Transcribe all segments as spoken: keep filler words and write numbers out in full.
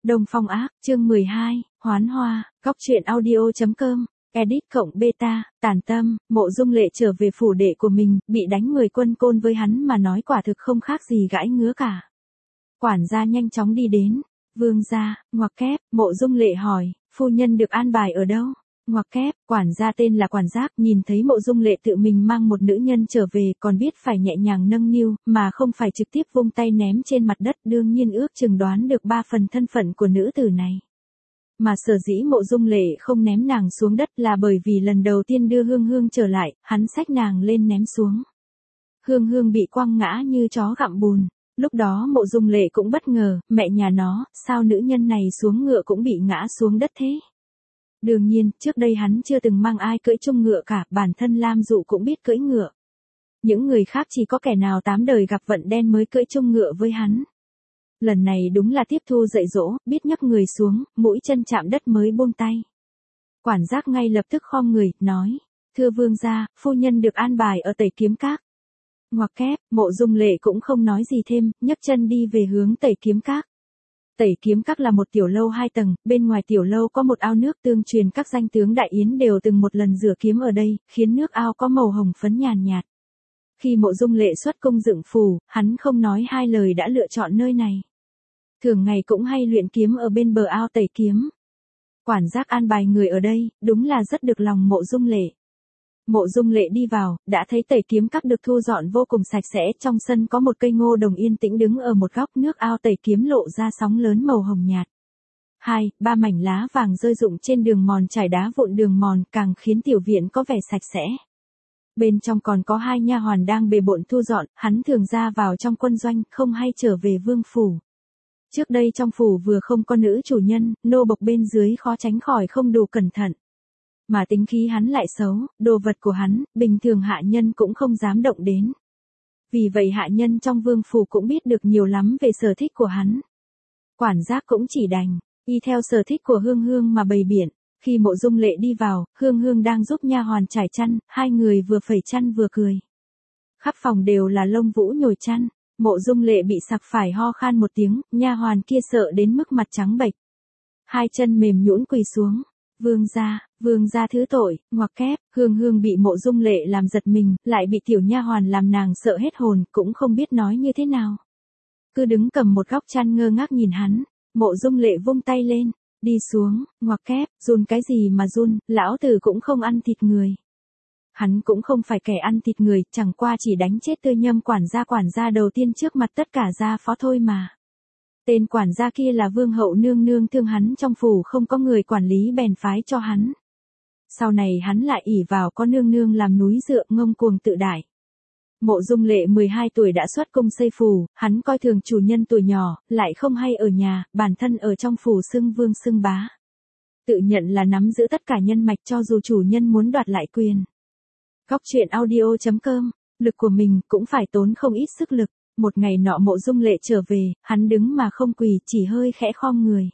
Đông Phong Ác, chương mười hai, Hoán Hoa, Góc truyện audio.com, edit cộng beta, tản tâm, Mộ Dung Lệ trở về phủ đệ của mình, bị đánh mười quân côn với hắn mà nói quả thực không khác gì gãi ngứa cả. Quản gia nhanh chóng đi đến, vương gia, ngoặc kép, Mộ Dung Lệ hỏi, phu nhân được an bài ở đâu? Ngoặc kép, quản gia tên là Quản Giác, nhìn thấy Mộ Dung Lệ tự mình mang một nữ nhân trở về, còn biết phải nhẹ nhàng nâng niu, mà không phải trực tiếp vung tay ném trên mặt đất, đương nhiên ước chừng đoán được ba phần thân phận của nữ tử này. Mà sở dĩ Mộ Dung Lệ không ném nàng xuống đất là bởi vì lần đầu tiên đưa Hương Hương trở lại, hắn xách nàng lên ném xuống. Hương Hương bị quăng ngã như chó gặm bùn. Lúc đó Mộ Dung Lệ cũng bất ngờ, mẹ nhà nó, sao nữ nhân này xuống ngựa cũng bị ngã xuống đất thế? Đương nhiên, trước đây hắn chưa từng mang ai cưỡi chung ngựa cả, bản thân Lam Dụ cũng biết cưỡi ngựa. Những người khác chỉ có kẻ nào tám đời gặp vận đen mới cưỡi chung ngựa với hắn. Lần này đúng là tiếp thu dạy dỗ, biết nhấc người xuống, mũi chân chạm đất mới buông tay. Quản Giác ngay lập tức khom người, nói, thưa vương gia, phu nhân được an bài ở Tẩy Kiếm Các. Ngoặc kép, Mộ Dung Lệ cũng không nói gì thêm, nhấc chân đi về hướng Tẩy Kiếm Các. Tẩy Kiếm Các là một tiểu lâu hai tầng, bên ngoài tiểu lâu có một ao nước tương truyền các danh tướng đại yến đều từng một lần rửa kiếm ở đây, khiến nước ao có màu hồng phấn nhàn nhạt. Khi Mộ Dung Lệ xuất cung dựng phủ, hắn không nói hai lời đã lựa chọn nơi này. Thường ngày cũng hay luyện kiếm ở bên bờ ao Tẩy Kiếm. Quản Giác an bài người ở đây, đúng là rất được lòng Mộ Dung Lệ. Mộ Dung Lệ đi vào, đã thấy Tẩy Kiếm Các được thu dọn vô cùng sạch sẽ, trong sân có một cây ngô đồng yên tĩnh đứng ở một góc, nước ao Tẩy Kiếm lộ ra sóng lớn màu hồng nhạt. Hai, ba mảnh lá vàng rơi rụng trên đường mòn trải đá vụn đường mòn, càng khiến tiểu viện có vẻ sạch sẽ. Bên trong còn có hai nha hoàn đang bề bộn thu dọn, hắn thường ra vào trong quân doanh, không hay trở về vương phủ. Trước đây trong phủ vừa không có nữ chủ nhân, nô bộc bên dưới khó tránh khỏi không đủ cẩn thận. Mà tính khí hắn lại xấu, đồ vật của hắn, bình thường hạ nhân cũng không dám động đến. Vì vậy hạ nhân trong vương phủ cũng biết được nhiều lắm về sở thích của hắn. Quản Giác cũng chỉ đành, y theo sở thích của Hương Hương mà bày biện. Khi Mộ Dung Lệ đi vào, Hương Hương đang giúp nha hoàn trải chăn, hai người vừa phẩy chăn vừa cười. Khắp phòng đều là lông vũ nhồi chăn, Mộ Dung Lệ bị sặc phải ho khan một tiếng, nha hoàn kia sợ đến mức mặt trắng bệch. Hai chân mềm nhũn quỳ xuống. Vương gia, vương gia thứ tội, ngoặc kép, Hương Hương bị Mộ Dung Lệ làm giật mình, lại bị tiểu nha hoàn làm nàng sợ hết hồn, cũng không biết nói như thế nào. Cứ đứng cầm một góc chăn ngơ ngác nhìn hắn, Mộ Dung Lệ vung tay lên, đi xuống, ngoặc kép, run cái gì mà run, lão tử cũng không ăn thịt người. Hắn cũng không phải kẻ ăn thịt người, chẳng qua chỉ đánh chết Tư Nhâm quản gia quản gia đầu tiên trước mặt tất cả gia phó thôi mà. Tên quản gia kia là vương hậu nương nương thương hắn trong phủ không có người quản lý bèn phái cho hắn. Sau này hắn lại ỷ vào có nương nương làm núi dựa ngông cuồng tự đại. Mộ Dung Lệ mười hai tuổi đã xuất cung xây phủ, hắn coi thường chủ nhân tuổi nhỏ, lại không hay ở nhà, bản thân ở trong phủ xưng vương xưng bá. Tự nhận là nắm giữ tất cả nhân mạch cho dù chủ nhân muốn đoạt lại quyền. Góc truyện audio.com, lực của mình cũng phải tốn không ít sức lực. Một ngày nọ Mộ Dung Lệ trở về, hắn đứng mà không quỳ, chỉ hơi khẽ khom người.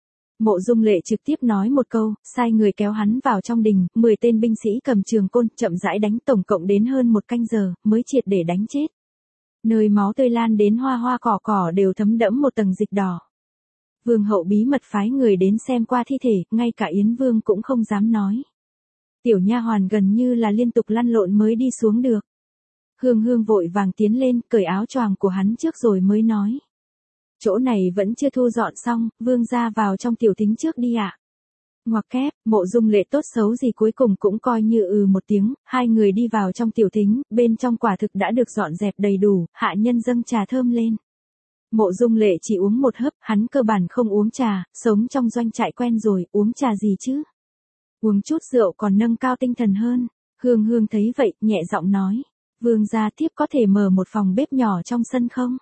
Mộ Dung Lệ trực tiếp nói một câu, sai người kéo hắn vào trong đình, mười tên binh sĩ cầm trường côn, chậm rãi đánh tổng cộng đến hơn một canh giờ, mới triệt để đánh chết. Nơi máu tươi lan đến hoa hoa cỏ cỏ đều thấm đẫm một tầng dịch đỏ. Vương hậu bí mật phái người đến xem qua thi thể, ngay cả Yến Vương cũng không dám nói. Tiểu nha hoàn gần như là liên tục lăn lộn mới đi xuống được. Hương Hương vội vàng tiến lên, cởi áo choàng của hắn trước rồi mới nói. Chỗ này vẫn chưa thu dọn xong, vương gia vào trong tiểu thính trước đi ạ. À. Ngoặc kép, Mộ Dung Lệ tốt xấu gì cuối cùng cũng coi như ừ một tiếng, hai người đi vào trong tiểu thính, bên trong quả thực đã được dọn dẹp đầy đủ, hạ nhân dâng trà thơm lên. Mộ Dung Lệ chỉ uống một hớp, hắn cơ bản không uống trà, sống trong doanh trại quen rồi, uống trà gì chứ? Uống chút rượu còn nâng cao tinh thần hơn. Hương Hương thấy vậy, nhẹ giọng nói. Vương gia thiếp có thể mở một phòng bếp nhỏ trong sân không?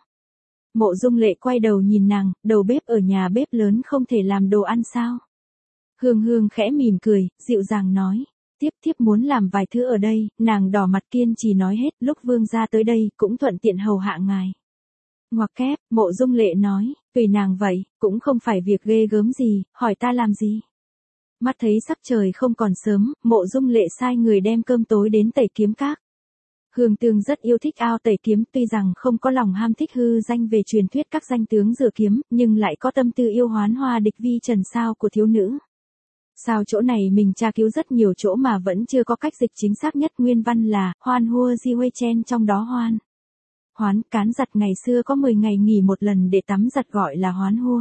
Mộ Dung Lệ quay đầu nhìn nàng, đầu bếp ở nhà bếp lớn không thể làm đồ ăn sao? Hương Hương khẽ mỉm cười, dịu dàng nói. Tiếp thiếp muốn làm vài thứ ở đây, nàng đỏ mặt kiên trì nói hết, lúc vương gia tới đây, cũng thuận tiện hầu hạ ngài. Ngoặc kép, Mộ Dung Lệ nói, tùy nàng vậy, cũng không phải việc ghê gớm gì, hỏi ta làm gì? Mắt thấy sắc trời không còn sớm, Mộ Dung Lệ sai người đem cơm tối đến Tẩy Kiếm Các. Hương Tương rất yêu thích ao tẩy kiếm, tuy rằng không có lòng ham thích hư danh về truyền thuyết các danh tướng rửa kiếm, nhưng lại có tâm tư yêu Hoán Hoa địch vi trần sao của thiếu nữ. Sao chỗ này mình tra cứu rất nhiều chỗ mà vẫn chưa có cách dịch chính xác nhất, nguyên văn là Hoan Hua Di Huê Chen, trong đó hoan. Hoán, cán giặt ngày xưa có mười ngày nghỉ một lần để tắm giặt gọi là hoán hua.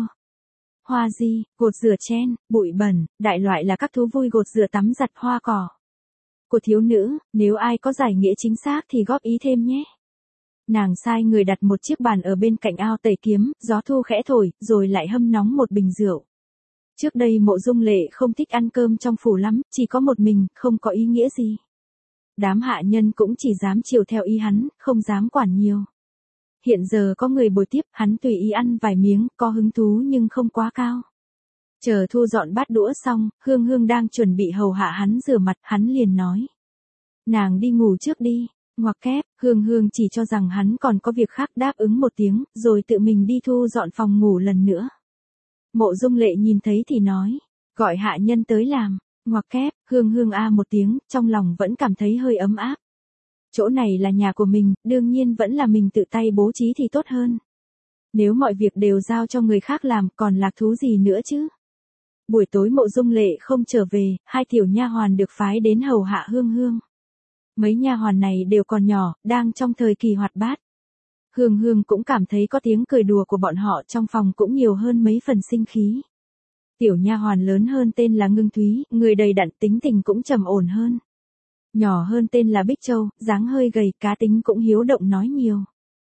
Hoa di, gột rửa chen, bụi bẩn, đại loại là các thú vui gột rửa tắm giặt hoa cỏ. Của thiếu nữ, nếu ai có giải nghĩa chính xác thì góp ý thêm nhé. Nàng sai người đặt một chiếc bàn ở bên cạnh ao tẩy kiếm, gió thu khẽ thổi, rồi lại hâm nóng một bình rượu. Trước đây Mộ Dung Lệ không thích ăn cơm trong phủ lắm, chỉ có một mình, không có ý nghĩa gì. Đám hạ nhân cũng chỉ dám chiều theo ý hắn, không dám quản nhiều. Hiện giờ có người bồi tiếp, hắn tùy ý ăn vài miếng, có hứng thú nhưng không quá cao. Chờ thu dọn bát đũa xong, Hương Hương đang chuẩn bị hầu hạ hắn rửa mặt, hắn liền nói. Nàng đi ngủ trước đi, ngoặc kép, Hương Hương chỉ cho rằng hắn còn có việc khác, đáp ứng một tiếng, rồi tự mình đi thu dọn phòng ngủ lần nữa. Mộ Dung Lệ nhìn thấy thì nói, gọi hạ nhân tới làm, ngoặc kép, Hương Hương a một tiếng, trong lòng vẫn cảm thấy hơi ấm áp. Chỗ này là nhà của mình, đương nhiên vẫn là mình tự tay bố trí thì tốt hơn. Nếu mọi việc đều giao cho người khác làm, còn lạc thú gì nữa chứ? Buổi tối Mộ Dung Lệ không trở về, hai tiểu nha hoàn được phái đến hầu hạ Hương Hương. Mấy nha hoàn này đều còn nhỏ, đang trong thời kỳ hoạt bát. Hương Hương cũng cảm thấy có tiếng cười đùa của bọn họ trong phòng cũng nhiều hơn mấy phần sinh khí. Tiểu nha hoàn lớn hơn tên là Ngưng Thúy, người đầy đặn, tính tình cũng trầm ổn hơn. Nhỏ hơn tên là Bích Châu, dáng hơi gầy, cá tính cũng hiếu động nói nhiều.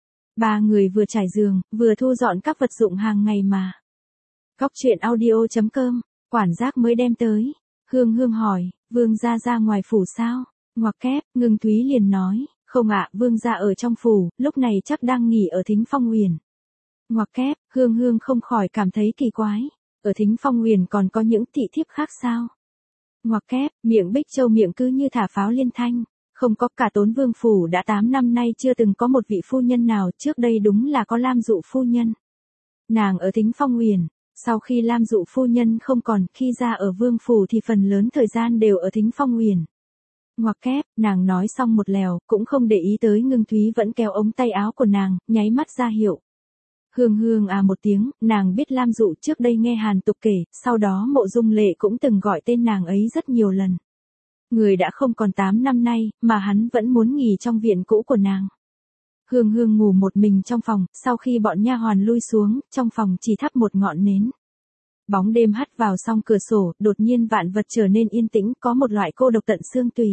Ba người vừa trải giường, vừa thu dọn các vật dụng hàng ngày mà. Góc truyện audio chấm com, quản giác mới đem tới. Hương Hương hỏi, Vương gia ra ngoài phủ sao? Ngoặc kép, Ngưng Thúy liền nói, không ạ, Vương gia ở trong phủ, lúc này chắc đang nghỉ ở Thính Phong Huyền. Ngoặc kép, Hương Hương không khỏi cảm thấy kỳ quái. Ở Thính Phong Huyền còn có những thị thiếp khác sao? Ngoặc kép, miệng Bích Châu miệng cứ như thả pháo liên thanh. Không có, cả Tốn Vương phủ đã tám năm nay chưa từng có một vị phu nhân nào, trước đây đúng là có Lam Dụ phu nhân. Nàng ở Thính Phong Huyền, sau khi Lam Dụ phu nhân không còn, khi ra ở Vương phủ thì phần lớn thời gian đều ở Thính Phong Huyền. Ngoặc kép, nàng nói xong một lèo, cũng không để ý tới Ngưng Thúy vẫn kéo ống tay áo của nàng, nháy mắt ra hiệu. Hương Hương à một tiếng, nàng biết Lam Dụ trước đây nghe Hàn Tục kể, sau đó Mộ Dung Lệ cũng từng gọi tên nàng ấy rất nhiều lần. Người đã không còn tám năm nay, mà hắn vẫn muốn nghỉ trong viện cũ của nàng. Hương Hương ngủ một mình trong phòng, sau khi bọn nha hoàn lui xuống, trong phòng chỉ thắp một ngọn nến. Bóng đêm hắt vào song cửa sổ, đột nhiên vạn vật trở nên yên tĩnh, có một loại cô độc tận xương tùy.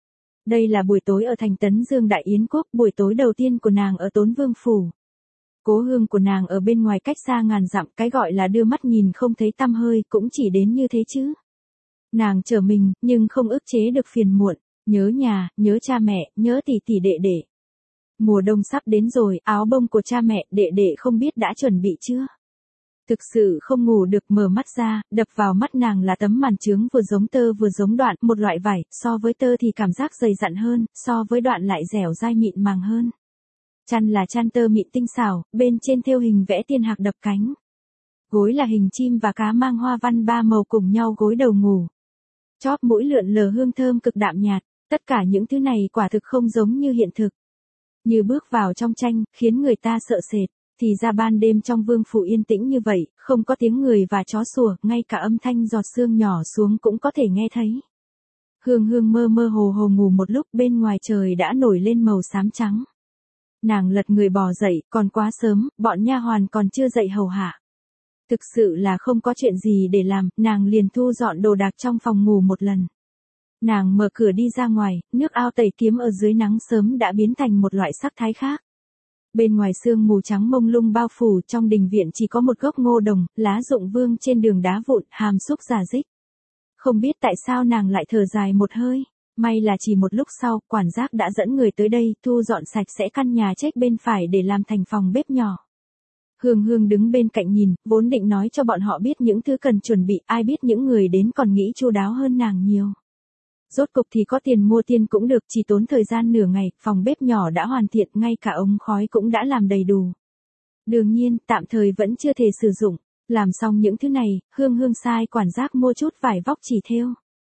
Đây là buổi tối ở thành Tấn Dương Đại Yến Quốc, buổi tối đầu tiên của nàng ở Tốn Vương phủ. Cố hương của nàng ở bên ngoài cách xa ngàn dặm, cái gọi là đưa mắt nhìn không thấy tăm hơi, cũng chỉ đến như thế chứ. Nàng trở mình, nhưng không ức chế được phiền muộn, nhớ nhà, nhớ cha mẹ, nhớ tỷ tỷ đệ đệ. Mùa đông sắp đến rồi, áo bông của cha mẹ, đệ đệ không biết đã chuẩn bị chưa? Thực sự không ngủ được, mở mắt ra, đập vào mắt nàng là tấm màn trướng vừa giống tơ vừa giống đoạn, một loại vải, so với tơ thì cảm giác dày dặn hơn, so với đoạn lại dẻo dai mịn màng hơn. Chăn là chăn tơ mịn tinh xảo, bên trên thêu hình vẽ tiên hạc đập cánh. Gối là hình chim và cá mang hoa văn ba màu cùng nhau gối đầu ngủ. Chóp mũi lượn lờ hương thơm cực đạm nhạt, tất cả những thứ này quả thực không giống như hiện thực. Như bước vào trong tranh, khiến người ta sợ sệt, thì ra ban đêm trong vương phủ yên tĩnh như vậy, không có tiếng người và chó sủa, ngay cả âm thanh giọt sương nhỏ xuống cũng có thể nghe thấy. Hương Hương mơ mơ hồ hồ ngủ một lúc, bên ngoài trời đã nổi lên màu xám trắng. Nàng lật người bò dậy, còn quá sớm, bọn nha hoàn còn chưa dậy hầu hạ. Thực sự là không có chuyện gì để làm, nàng liền thu dọn đồ đạc trong phòng ngủ một lần. Nàng mở cửa đi ra ngoài, nước ao tẩy kiếm ở dưới nắng sớm đã biến thành một loại sắc thái khác. Bên ngoài sương mù trắng mông lung bao phủ, trong đình viện chỉ có một gốc ngô đồng, lá rụng vương trên đường đá vụn, hàm xúc rả rích. Không biết tại sao nàng lại thở dài một hơi. May là chỉ một lúc sau, quản giác đã dẫn người tới đây, thu dọn sạch sẽ căn nhà trách bên phải để làm thành phòng bếp nhỏ. Hương Hương đứng bên cạnh nhìn, vốn định nói cho bọn họ biết những thứ cần chuẩn bị, ai biết những người đến còn nghĩ chu đáo hơn nàng nhiều. Rốt cục thì có tiền mua tiên cũng được, chỉ tốn thời gian nửa ngày, phòng bếp nhỏ đã hoàn thiện, ngay cả ống khói cũng đã làm đầy đủ. Đương nhiên, tạm thời vẫn chưa thể sử dụng. Làm xong những thứ này, Hương Hương sai quản giác mua chút vải vóc chỉ thêu.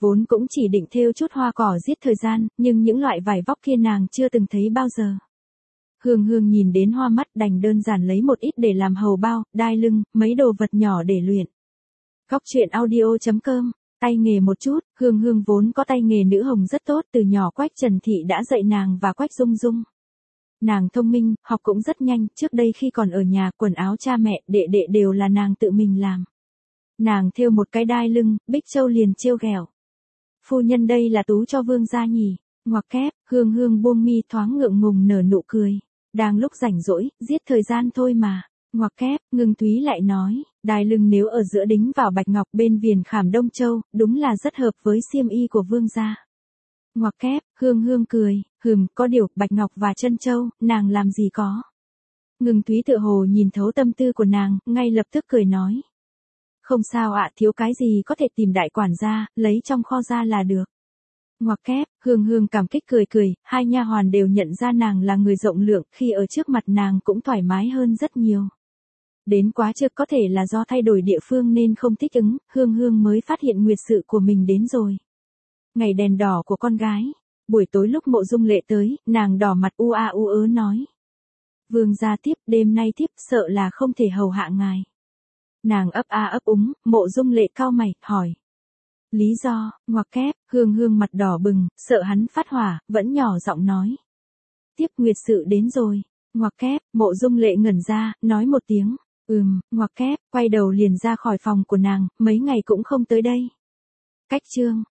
vốn cũng chỉ định thêu chút hoa cỏ giết thời gian, nhưng những loại vải vóc kia nàng chưa từng thấy bao giờ. Hương Hương nhìn đến hoa mắt đành đơn giản lấy một ít để làm hầu bao, đai lưng, mấy đồ vật nhỏ để luyện. Góc truyện audio chấm com, tay nghề một chút, Hương Hương vốn có tay nghề nữ hồng rất tốt, từ nhỏ Quách Trần Thị đã dạy nàng và Quách Dung Dung. Nàng thông minh, học cũng rất nhanh, trước đây khi còn ở nhà, quần áo cha mẹ, đệ đệ đều là nàng tự mình làm. Nàng thêu một cái đai lưng, Bích Châu liền trêu ghẹo. Phu nhân đây là tú cho vương gia nhỉ, ngoặc kép, Hương Hương buông mi thoáng ngượng ngùng nở nụ cười. Đang lúc rảnh rỗi, giết thời gian thôi mà. Ngoặc kép, Ngưng Thúy lại nói, đai lưng nếu ở giữa đính vào bạch ngọc bên viền khảm Đông Châu, đúng là rất hợp với xiêm y của vương gia. Ngoặc kép, Hương Hương cười, hừm, có điều, bạch ngọc và chân châu, nàng làm gì có. Ngưng Thúy tựa hồ nhìn thấu tâm tư của nàng, ngay lập tức cười nói. Không sao ạ, thiếu cái gì có thể tìm đại quản gia, lấy trong kho ra là được. Ngoặc kép, Hương Hương cảm kích cười cười, hai nha hoàn đều nhận ra nàng là người rộng lượng, khi ở trước mặt nàng cũng thoải mái hơn rất nhiều. Đến quá trước có thể là do thay đổi địa phương nên không thích ứng, Hương Hương mới phát hiện nguyệt sự của mình đến rồi. Ngày đèn đỏ của con gái, buổi tối lúc Mộ Dung Lệ tới, nàng đỏ mặt u a u ớ nói. Vương gia tiếp, đêm nay tiếp, sợ là không thể hầu hạ ngài. Nàng ấp a ấp úng, Mộ Dung Lệ cau mày, hỏi. Lý do, ngoặc kép, Hương Hương mặt đỏ bừng, sợ hắn phát hỏa, vẫn nhỏ giọng nói. Tiếp nguyệt sự đến rồi, ngoặc kép, Mộ Dung Lệ ngẩn ra, nói một tiếng, ừm, ngoặc kép, quay đầu liền ra khỏi phòng của nàng, mấy ngày cũng không tới đây. Cách chương.